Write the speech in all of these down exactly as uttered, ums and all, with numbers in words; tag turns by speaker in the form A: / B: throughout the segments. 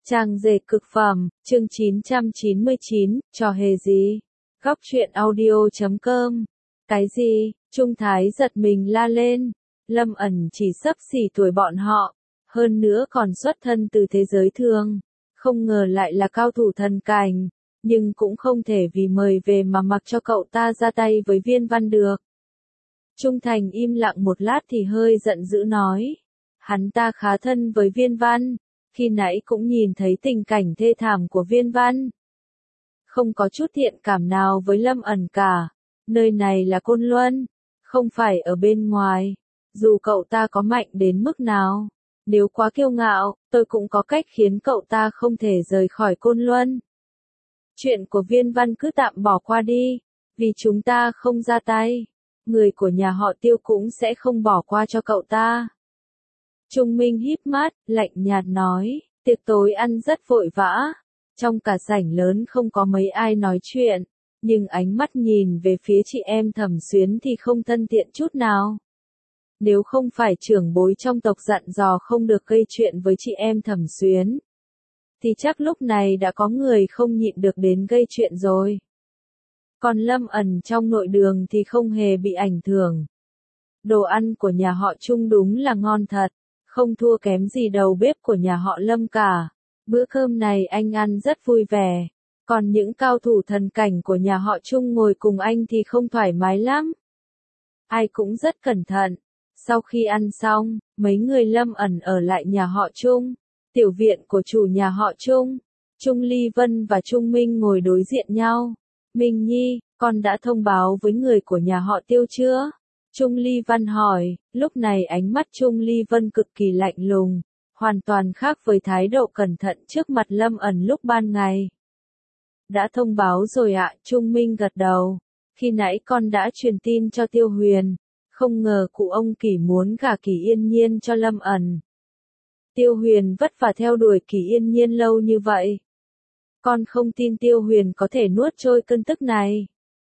A: Trang dệt cực phẩm, chương chín trăm chín mươi chín, trò hề gì? Góc truyện audio chấm com. Cái gì? Trung Thái giật mình la lên. Lâm ẩn chỉ xấp xỉ tuổi bọn họ, hơn nữa còn xuất thân từ thế giới thường. Không ngờ lại là cao thủ thần cảnh, nhưng cũng không thể vì mời về mà mặc cho cậu ta ra tay với Viên Văn được. Trung Thành im lặng một lát thì hơi giận dữ nói. Hắn ta khá thân với Viên Văn. Khi nãy cũng nhìn thấy tình cảnh thê thảm của Viên Văn. Không có chút thiện cảm nào với Lâm ẩn cả. Nơi này là Côn Luân, không phải ở bên ngoài. Dù cậu ta có mạnh đến mức nào, nếu quá kiêu ngạo, tôi cũng có cách khiến cậu ta không thể rời khỏi Côn Luân. Chuyện của Viên Văn cứ tạm bỏ qua đi, vì chúng ta không ra tay, người của nhà họ Tiêu cũng sẽ không bỏ qua cho cậu ta. Trung Minh híp mắt, lạnh nhạt nói, tiệc tối ăn rất vội vã, trong cả sảnh lớn không có mấy ai nói chuyện, nhưng ánh mắt nhìn về phía chị em Thẩm Xuyến thì không thân thiện chút nào. Nếu không phải trưởng bối trong tộc dặn dò không được gây chuyện với chị em Thẩm Xuyến, thì chắc lúc này đã có người không nhịn được đến gây chuyện rồi. Còn Lâm ẩn trong nội đường thì không hề bị ảnh hưởng. Đồ ăn của nhà họ Trung đúng là ngon thật, không thua kém gì đầu bếp của nhà họ Lâm cả. Bữa cơm này anh ăn rất vui vẻ, còn những cao thủ thần cảnh của nhà họ Trung ngồi cùng anh thì không thoải mái lắm. Ai cũng rất cẩn thận. Sau khi ăn xong, mấy người Lâm ẩn ở lại nhà họ Trung, tiểu viện của chủ nhà họ Trung. Trung Ly Vân và Trung Minh ngồi đối diện nhau. Minh Nhi, con đã thông báo với người của nhà họ Tiêu chưa? Trung Ly Văn hỏi, lúc này ánh mắt Trung Ly Vân cực kỳ lạnh lùng, hoàn toàn khác với thái độ cẩn thận trước mặt Lâm ẩn lúc ban ngày. Đã thông báo rồi ạ, Trung Minh gật đầu. Khi nãy con đã truyền tin cho Tiêu Huyền, không ngờ cụ ông Kỷ muốn gả Kỷ Yên Nhiên cho Lâm ẩn. Tiêu Huyền vất vả theo đuổi Kỷ Yên Nhiên lâu như vậy. Con không tin Tiêu Huyền có thể nuốt trôi cơn tức này.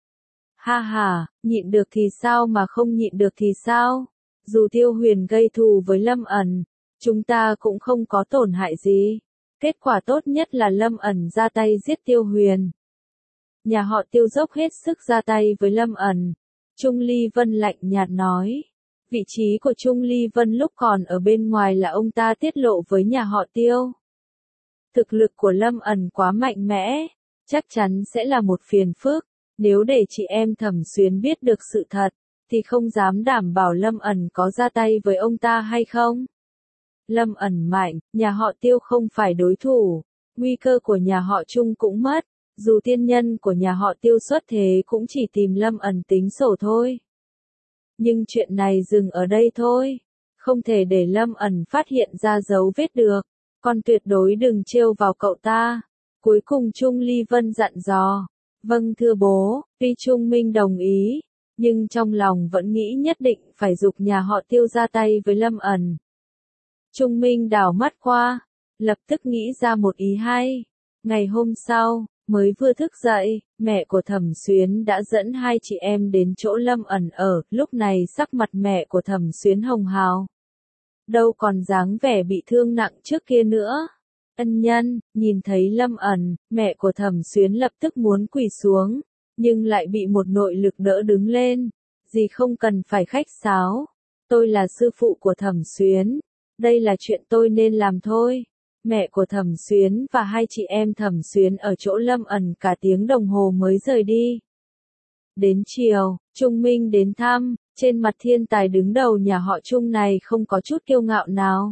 A: Ha ha, nhịn được thì sao mà không nhịn được thì sao? Dù Tiêu Huyền gây thù với Lâm ẩn, chúng ta cũng không có tổn hại gì. Kết quả tốt nhất là Lâm ẩn ra tay giết Tiêu Huyền. Nhà họ Tiêu dốc hết sức ra tay với Lâm ẩn. Trung Ly Vân lạnh nhạt nói. Vị trí của Trung Ly Vân lúc còn ở bên ngoài là ông ta tiết lộ với nhà họ Tiêu. Thực lực của Lâm ẩn quá mạnh mẽ, chắc chắn sẽ là một phiền phức. Nếu để chị em Thẩm Xuyến biết được sự thật, thì không dám đảm bảo Lâm ẩn có ra tay với ông ta hay không. Lâm ẩn mạnh, nhà họ Tiêu không phải đối thủ, nguy cơ của nhà họ Trung cũng mất, dù tiên nhân của nhà họ Tiêu xuất thế cũng chỉ tìm Lâm ẩn tính sổ thôi. Nhưng chuyện này dừng ở đây thôi, không thể để Lâm ẩn phát hiện ra dấu vết được, con tuyệt đối đừng trêu vào cậu ta. Cuối cùng Trung Ly Vân dặn dò. Vâng thưa bố, tuy Trung Minh đồng ý, nhưng trong lòng vẫn nghĩ nhất định phải giục nhà họ Tiêu ra tay với Lâm ẩn. Trung Minh đảo mắt qua, lập tức nghĩ ra một ý hay. Ngày hôm sau, mới vừa thức dậy, mẹ của Thẩm Xuyến đã dẫn hai chị em đến chỗ Lâm ẩn ở, lúc này sắc mặt mẹ của Thẩm Xuyến hồng hào. Đâu còn dáng vẻ bị thương nặng trước kia nữa. Ân nhân, nhìn thấy Lâm ẩn, mẹ của Thẩm Xuyến lập tức muốn quỳ xuống, nhưng lại bị một nội lực đỡ đứng lên. Dì không cần phải khách sáo. Tôi là sư phụ của Thẩm Xuyến. Đây là chuyện tôi nên làm thôi. Mẹ của Thẩm Xuyến và hai chị em Thẩm Xuyến ở chỗ Lâm ẩn cả tiếng đồng hồ mới rời đi. Đến chiều, Trung Minh đến thăm, trên mặt thiên tài đứng đầu nhà họ Trung này không có chút kiêu ngạo nào.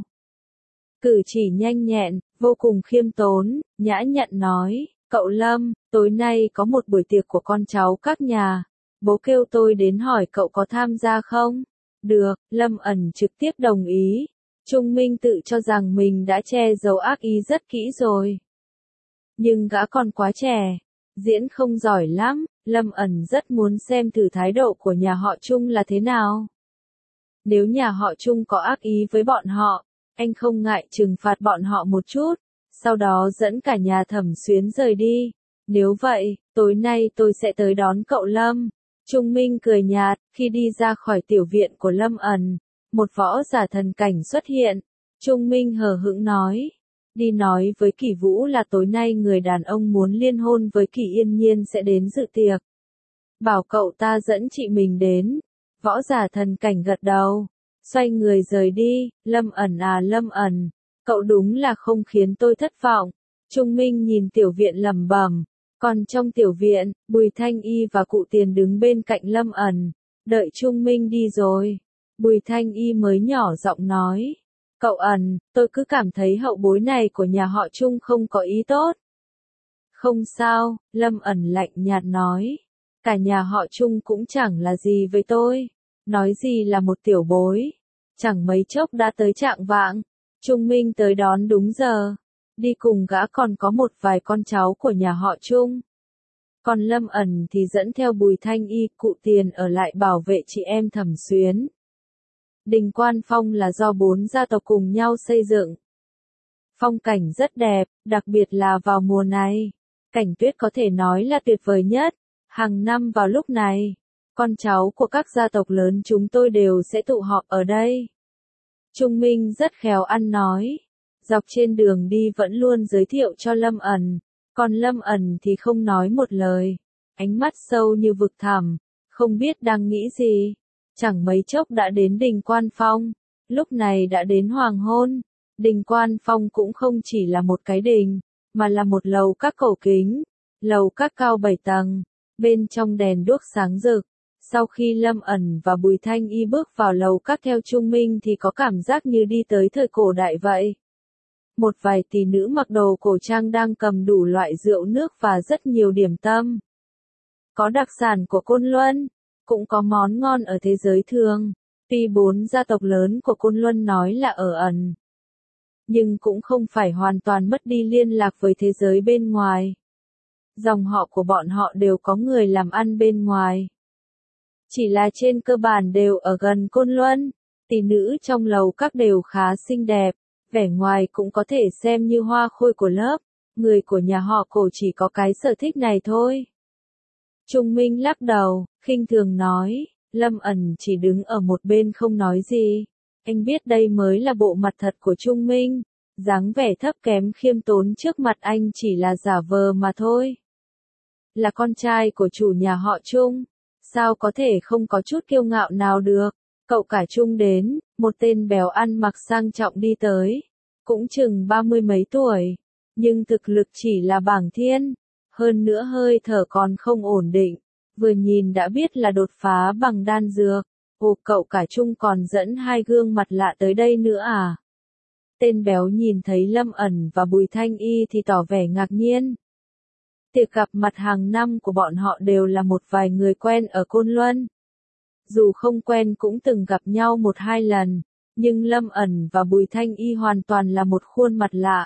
A: Cử chỉ nhanh nhẹn, vô cùng khiêm tốn, nhã nhặn nói, cậu Lâm, tối nay có một buổi tiệc của con cháu các nhà, bố kêu tôi đến hỏi cậu có tham gia không? Được, Lâm ẩn trực tiếp đồng ý. Trung Minh tự cho rằng mình đã che giấu ác ý rất kỹ rồi. Nhưng gã còn quá trẻ, diễn không giỏi lắm, Lâm ẩn rất muốn xem thử thái độ của nhà họ Trung là thế nào. Nếu nhà họ Trung có ác ý với bọn họ, anh không ngại trừng phạt bọn họ một chút, sau đó dẫn cả nhà Thẩm Xuyến rời đi. Nếu vậy, tối nay tôi sẽ tới đón cậu Lâm. Trung Minh cười nhạt, khi đi ra khỏi tiểu viện của Lâm ẩn, một võ giả thần cảnh xuất hiện. Trung Minh hờ hững nói, Đi nói với Kỷ Vũ là tối nay người đàn ông muốn liên hôn với Kỷ Yên Nhiên sẽ đến dự tiệc. Bảo cậu ta dẫn chị mình đến. Võ giả thần cảnh gật đầu. Xoay người rời đi. Lâm ẩn à Lâm ẩn. Cậu đúng là không khiến tôi thất vọng. Trung Minh nhìn tiểu viện lẩm bẩm. Còn trong tiểu viện, Bùi Thanh Y và cụ Tiền đứng bên cạnh Lâm ẩn. Đợi Trung Minh đi rồi. Bùi Thanh Y mới nhỏ giọng nói. Cậu ẩn, tôi cứ cảm thấy hậu bối này của nhà họ Trung không có ý tốt. Không sao, Lâm ẩn lạnh nhạt nói. Cả nhà họ Trung cũng chẳng là gì với tôi. Nói gì là một tiểu bối. Chẳng mấy chốc đã tới trạng vạng. Trung Minh tới đón đúng giờ. Đi cùng gã còn có một vài con cháu của nhà họ Trung. Còn Lâm ẩn thì dẫn theo Bùi Thanh Y, cụ Tiền ở lại bảo vệ chị em Thẩm Xuyến. Đình Quan Phong là do bốn gia tộc cùng nhau xây dựng. Phong cảnh rất đẹp, đặc biệt là vào mùa này. Cảnh tuyết có thể nói là tuyệt vời nhất. Hàng năm vào lúc này, con cháu của các gia tộc lớn chúng tôi đều sẽ tụ họp ở đây. Trung Minh rất khéo ăn nói. Dọc trên đường đi vẫn luôn giới thiệu cho Lâm ẩn. Còn Lâm ẩn thì không nói một lời. Ánh mắt sâu như vực thẳm. Không biết đang nghĩ gì. Chẳng mấy chốc đã đến Đình Quan Phong. Lúc này đã đến hoàng hôn. Đình Quan Phong cũng không chỉ là một cái đình, mà là một lầu các cổ kính. Lầu các cao bảy tầng. Bên trong đèn đuốc sáng rực. Sau khi Lâm ẩn và Bùi Thanh Y bước vào lầu các theo Trung Minh thì có cảm giác như đi tới thời cổ đại vậy. Một vài tỷ nữ mặc đồ cổ trang đang cầm đủ loại rượu nước và rất nhiều điểm tâm. Có đặc sản của Côn Luân, cũng có món ngon ở thế giới thường. Tuy bốn gia tộc lớn của Côn Luân nói là ở ẩn, nhưng cũng không phải hoàn toàn mất đi liên lạc với thế giới bên ngoài. Dòng họ của bọn họ đều có người làm ăn bên ngoài. Chỉ là trên cơ bản đều ở gần Côn Luân. Tỷ nữ trong lầu các đều khá xinh đẹp, vẻ ngoài cũng có thể xem như hoa khôi của lớp. Người của nhà họ cổ chỉ có cái sở thích này thôi. Trung Minh lắc đầu, khinh thường nói. Lâm ẩn chỉ đứng ở một bên không nói gì. Anh biết đây mới là bộ mặt thật của Trung Minh. Dáng vẻ thấp kém khiêm tốn trước mặt anh chỉ là giả vờ mà thôi. Là con trai của chủ nhà họ Trung. Sao có thể không có chút kiêu ngạo nào được. Cậu cả Trung đến, một tên béo ăn mặc sang trọng đi tới. Cũng chừng ba mươi mấy tuổi. Nhưng thực lực chỉ là bảng thiên. Hơn nữa hơi thở còn không ổn định. Vừa nhìn đã biết là đột phá bằng đan dược. Ồ, cậu cả Trung còn dẫn hai gương mặt lạ tới đây nữa à? Tên béo nhìn thấy Lâm ẩn và Bùi Thanh Y thì tỏ vẻ ngạc nhiên. Tiệc gặp mặt hàng năm của bọn họ đều là một vài người quen ở Côn Luân. Dù không quen cũng từng gặp nhau một hai lần, nhưng Lâm ẩn và Bùi Thanh Y hoàn toàn là một khuôn mặt lạ.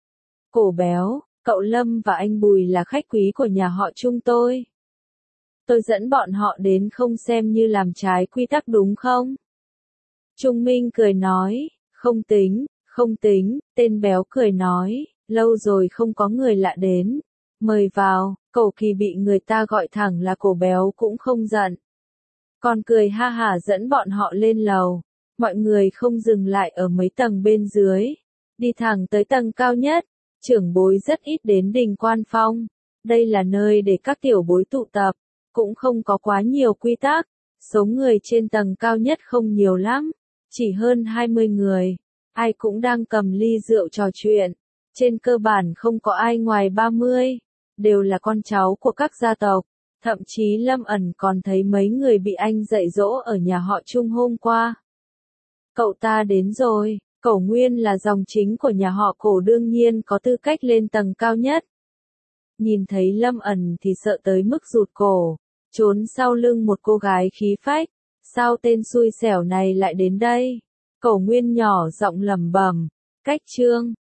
A: Cổ béo, cậu Lâm và anh Bùi là khách quý của nhà họ Trung tôi. Tôi dẫn bọn họ đến không xem như làm trái quy tắc đúng không? Trung Minh cười nói, không tính, không tính, tên béo cười nói, lâu rồi không có người lạ đến. Mời vào, Cổ Kỳ bị người ta gọi thẳng là cổ béo cũng không giận. Còn cười ha hả dẫn bọn họ lên lầu. Mọi người không dừng lại ở mấy tầng bên dưới. Đi thẳng tới tầng cao nhất. Trưởng bối rất ít đến Đình Quan Phong. Đây là nơi để các tiểu bối tụ tập. Cũng không có quá nhiều quy tắc. Số người trên tầng cao nhất không nhiều lắm. Chỉ hơn hai mươi người. Ai cũng đang cầm ly rượu trò chuyện. Trên cơ bản không có ai ngoài ba mươi. Đều là con cháu của các gia tộc. Thậm chí Lâm ẩn còn thấy mấy người bị anh dạy dỗ ở nhà họ Trung hôm qua. Cậu ta đến rồi. Cổ Nguyên là dòng chính của nhà họ Cổ đương nhiên có tư cách lên tầng cao nhất. Nhìn thấy Lâm ẩn thì sợ tới mức rụt cổ. Trốn sau lưng một cô gái khí phách. Sao tên xui xẻo này lại đến đây? Cổ Nguyên nhỏ giọng lẩm bẩm. Cách trương,